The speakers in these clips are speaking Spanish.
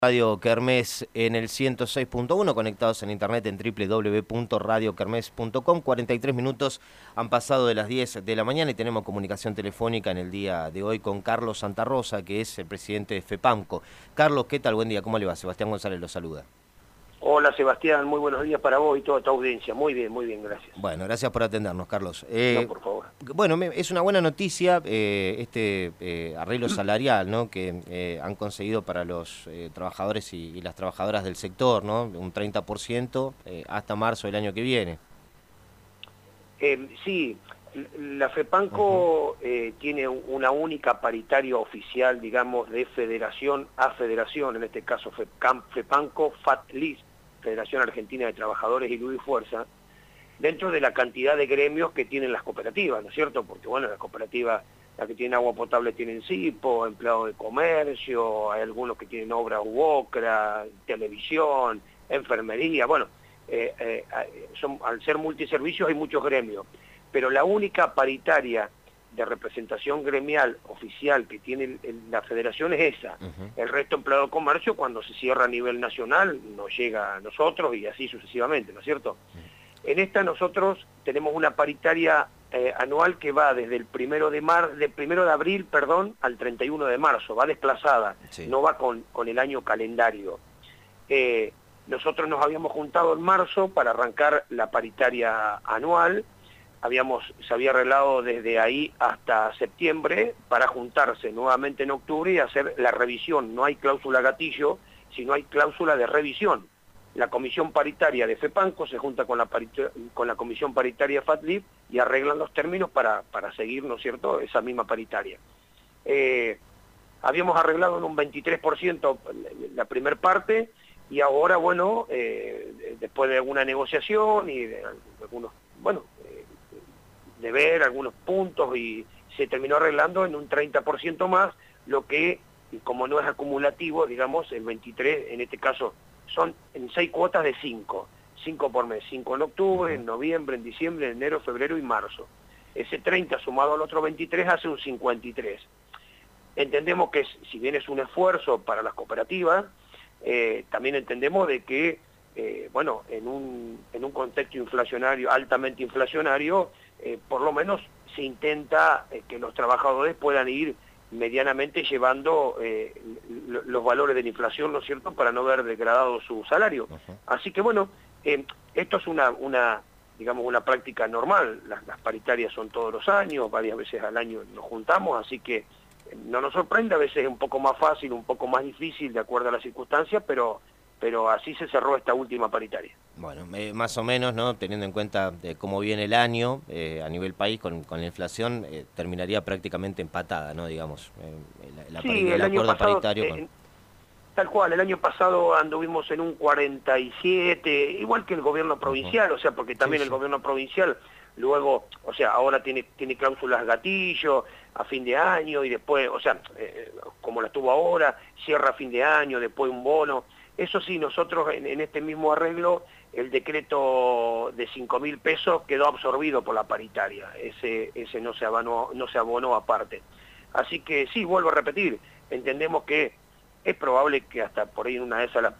Radio Kermés en el 106.1, conectados en internet en www.radiokermés.com. 43 minutos han pasado de las 10 de la mañana y tenemos comunicación telefónica en el día de hoy con Carlos Santa Rosa, que es el presidente de FEPAMCO. Carlos, ¿qué tal? Buen día, ¿cómo le va? Sebastián González lo saluda. Hola Sebastián, muy buenos días para vos y toda tu audiencia. Muy bien, gracias. Bueno, gracias por atendernos, Carlos. No, por favor. Bueno, es una buena noticia este arreglo salarial, ¿no?, que han conseguido para los trabajadores y las trabajadoras del sector, ¿no?, un 30% hasta marzo del año que viene. Sí, la FEPAMCO tiene una única paritaria oficial, digamos, de federación a federación, en este caso FEPAMCO, FATLIS, Federación Argentina de Trabajadores y Luz y Fuerza, dentro de la cantidad de gremios que tienen las cooperativas, ¿no es cierto? Porque, bueno, las cooperativas, las que tienen agua potable tienen CIPO, empleados de comercio, hay algunos que tienen obra u ocra, televisión, enfermería, bueno, al ser multiservicios hay muchos gremios, pero la única paritaria de representación gremial oficial que tiene la federación es esa. El resto empleado de comercio, cuando se cierra a nivel nacional, nos llega a nosotros y así sucesivamente, ¿no es cierto? En esta nosotros tenemos una paritaria anual que va desde el primero de abril, al 31 de marzo, va desplazada, sí. No va con el año calendario. Nosotros nos habíamos juntado en marzo para arrancar la paritaria anual. Se había arreglado desde ahí hasta septiembre para juntarse nuevamente en octubre y hacer la revisión. No hay cláusula gatillo, sino hay cláusula de revisión. La comisión paritaria de FEPAMCO se junta con la comisión paritaria de FATLIP y arreglan los términos para seguir, ¿no es cierto?, esa misma paritaria. Habíamos arreglado en un 23% la primer parte y ahora, bueno, después de alguna negociación y de algunos, bueno, de ver algunos puntos, y se terminó arreglando en un 30% más, lo que, como no es acumulativo, digamos, el 23, en este caso, son en 6 cuotas de 5 por mes, 5 en octubre, en noviembre, en diciembre, en enero, febrero y marzo. Ese 30 sumado al otro 23 hace un 53. Entendemos que si bien es un esfuerzo para las cooperativas, también entendemos de que, bueno, en un contexto inflacionario, altamente inflacionario, por lo menos se intenta que los trabajadores puedan ir medianamente llevando los valores de la inflación, ¿no es cierto?, para no ver degradado su salario. Así que, bueno, esto es digamos, una práctica normal. Las paritarias son todos los años, varias veces al año nos juntamos, así que no nos sorprende, a veces es un poco más fácil, un poco más difícil de acuerdo a las circunstancias, pero así se cerró esta última paritaria. Bueno, más o menos, ¿no?, teniendo en cuenta cómo viene el año a nivel país con la inflación, terminaría prácticamente empatada, ¿no?, digamos, sí, el acuerdo paritario. Tal cual, el año pasado anduvimos en un 47, igual que el gobierno provincial, o sea, porque también el gobierno provincial luego, o sea, ahora tiene cláusulas gatillo a fin de año y después, o sea, como la tuvo ahora, cierra a fin de año, después un bono. Eso sí, nosotros en este mismo arreglo, el decreto de 5.000 pesos quedó absorbido por la paritaria, ese no se abonó aparte. Así que sí, vuelvo a repetir, entendemos que es probable que hasta por ahí en una de esas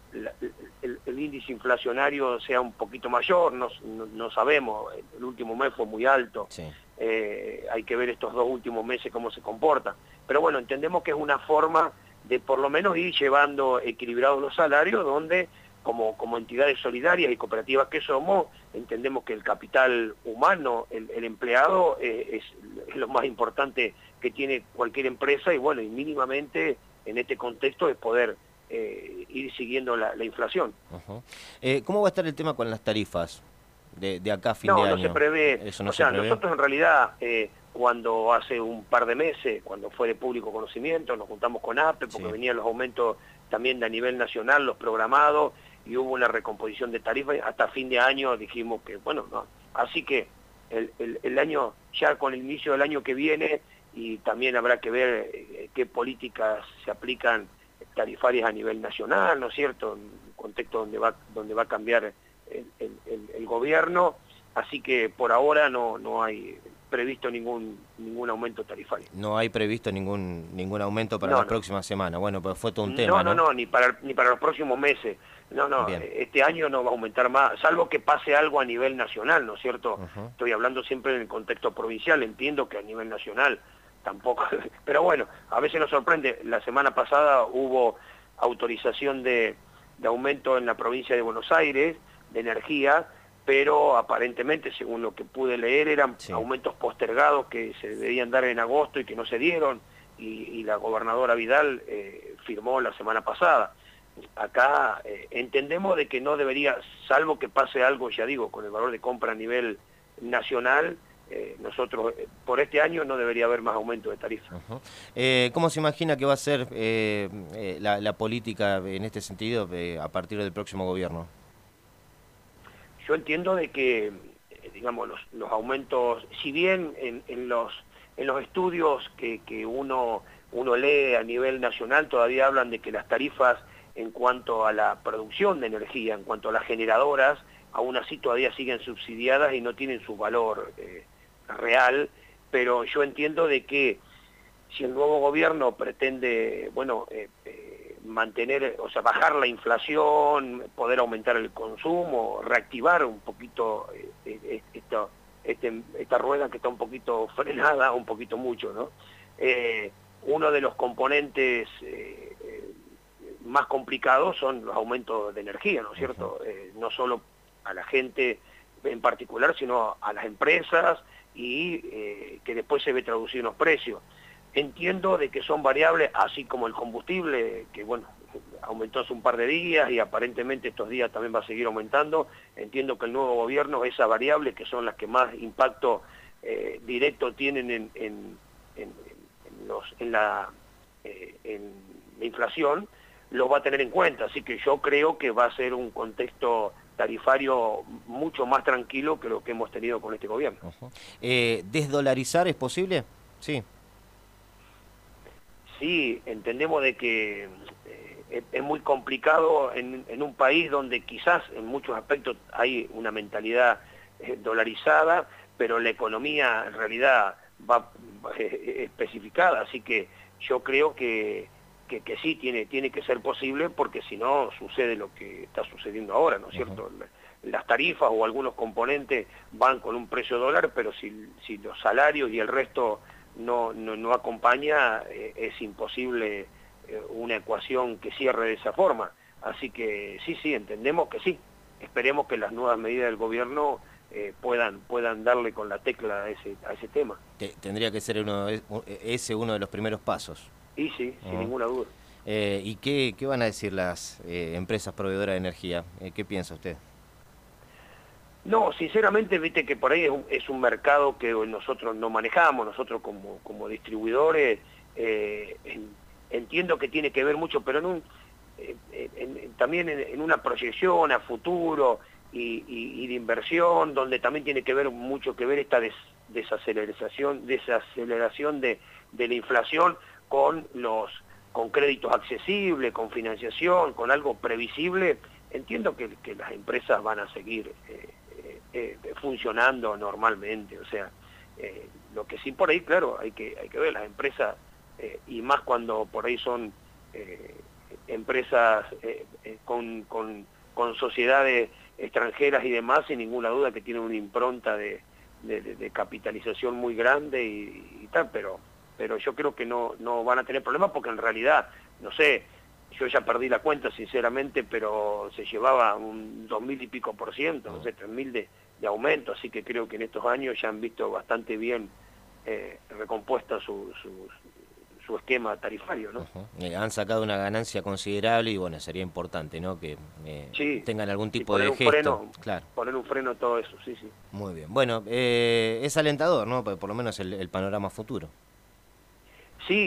el índice inflacionario sea un poquito mayor, no sabemos, el último mes fue muy alto, sí. Hay que ver estos 2 últimos meses cómo se comportan, pero bueno, entendemos que es una forma de por lo menos ir llevando equilibrados los salarios, donde como entidades solidarias y cooperativas que somos, entendemos que el capital humano, el empleado, es lo más importante que tiene cualquier empresa, y bueno, y mínimamente en este contexto es poder ir siguiendo la inflación. ¿Cómo va a estar el tema con las tarifas de acá a fin de año? No se prevé. ¿Eso no o sea, se prevé? Nosotros en realidad, cuando hace un par de meses, cuando fue de público conocimiento, nos juntamos con APE, porque venían los aumentos también de a nivel nacional, los programados, y hubo una recomposición de tarifas. Hasta fin de año dijimos que, bueno, no. Así que el año, ya con el inicio del año que viene, y también habrá que ver qué políticas se aplican tarifarias a nivel nacional, ¿no es cierto?, en un contexto donde va a cambiar el gobierno, así que por ahora no hay previsto ningún aumento tarifario. No hay previsto ningún aumento para la próxima semana. Bueno, pues fue todo un tema, ¿no? No, ni para los próximos meses. No, Bien. este año no va a aumentar más, salvo que pase algo a nivel nacional, ¿no es cierto? Estoy hablando siempre en el contexto provincial, entiendo que a nivel nacional tampoco, pero bueno, a veces nos sorprende. La semana pasada hubo autorización de aumento en la provincia de Buenos Aires de energía, pero aparentemente, según lo que pude leer, eran aumentos postergados que se debían dar en agosto y que no se dieron, y la gobernadora Vidal firmó la semana pasada. Acá entendemos de que no debería, salvo que pase algo, ya digo, con el valor de compra a nivel nacional, nosotros por este año no debería haber más aumento de tarifa. ¿Cómo se imagina que va a ser la política en este sentido a partir del próximo gobierno? Yo entiendo de que, digamos, los aumentos, si bien en los estudios que uno lee a nivel nacional todavía hablan de que las tarifas en cuanto a la producción de energía, en cuanto a las generadoras, aún así todavía siguen subsidiadas y no tienen su valor real, pero yo entiendo de que si el nuevo gobierno pretende, bueno, mantener, o sea, bajar la inflación, poder aumentar el consumo, reactivar un poquito esta rueda que está un poquito frenada, un poquito mucho, ¿no? Uno de los componentes más complicados son los aumentos de energía, ¿no es cierto? No solo a la gente en particular, sino a las empresas y que después se ve traducido en los precios. Entiendo de que son variables, así como el combustible, que bueno, aumentó hace un par de días y aparentemente estos días también va a seguir aumentando. Entiendo que el nuevo gobierno, esas variables que son las que más impacto directo tienen en la inflación, los va a tener en cuenta. Así que yo creo que va a ser un contexto tarifario mucho más tranquilo que lo que hemos tenido con este gobierno. ¿Desdolarizar es posible? Sí. Sí, entendemos de que es muy complicado en un país donde quizás en muchos aspectos hay una mentalidad dolarizada, pero la economía en realidad va especificada, así que yo creo que sí tiene que ser posible, porque si no sucede lo que está sucediendo ahora, ¿no es cierto? Las tarifas o algunos componentes van con un precio dólar, pero si los salarios y el resto no acompaña, es imposible una ecuación que cierre de esa forma. Así que sí, entendemos que sí. Esperemos que las nuevas medidas del gobierno puedan darle con la tecla a ese tema. Tendría que ser uno de los primeros pasos. Y sí, sin ninguna duda. ¿Y qué van a decir las empresas proveedoras de energía? ¿Qué piensa usted? No, sinceramente, viste que por ahí es un mercado que nosotros no manejamos, nosotros como distribuidores, entiendo que tiene que ver mucho, pero también en una proyección a futuro y de inversión, donde también tiene que ver mucho que ver esta desaceleración de la inflación con créditos accesibles, con financiación, con algo previsible. Entiendo que las empresas van a seguir funcionando normalmente, o sea, lo que sí por ahí, claro, hay que ver las empresas, y más cuando por ahí son empresas con sociedades extranjeras y demás, sin ninguna duda que tienen una impronta de capitalización muy grande y tal, pero yo creo que no van a tener problemas, porque en realidad, no sé, yo ya perdí la cuenta sinceramente, pero se llevaba un 2000 y pico %, no sé, 3000 de aumento, así que creo que en estos años ya han visto bastante bien recompuesta su esquema tarifario, ¿no? Han sacado una ganancia considerable y bueno, sería importante, ¿no? Que tengan algún tipo de gesto. Claro. Poner un freno a todo eso, sí. Muy bien. Bueno, es alentador, ¿no? Por lo menos el panorama futuro. Sí.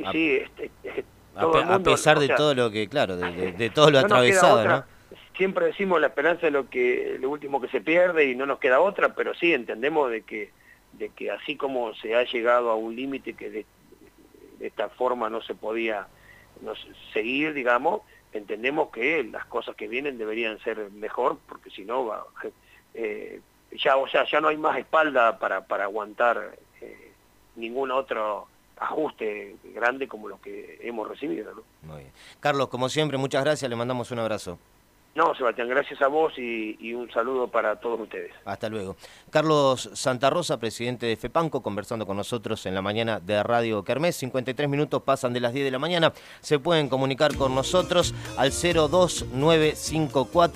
A pesar de todo lo que, claro, de todo lo atravesado, ¿no? Siempre decimos la esperanza es lo último que se pierde y no nos queda otra, pero sí entendemos de que así como se ha llegado a un límite que de esta forma no se podía seguir, digamos, entendemos que las cosas que vienen deberían ser mejor, porque si no ya no hay más espalda para aguantar ningún otro ajuste grande como los que hemos recibido, ¿no? Muy bien. Carlos, como siempre, muchas gracias, le mandamos un abrazo. No, Sebastián, gracias a vos y un saludo para todos ustedes. Hasta luego. Carlos Santa Rosa, presidente de FEPANCO, conversando con nosotros en la mañana de Radio Kermés. 53 minutos pasan de las 10 de la mañana. Se pueden comunicar con nosotros al 02954.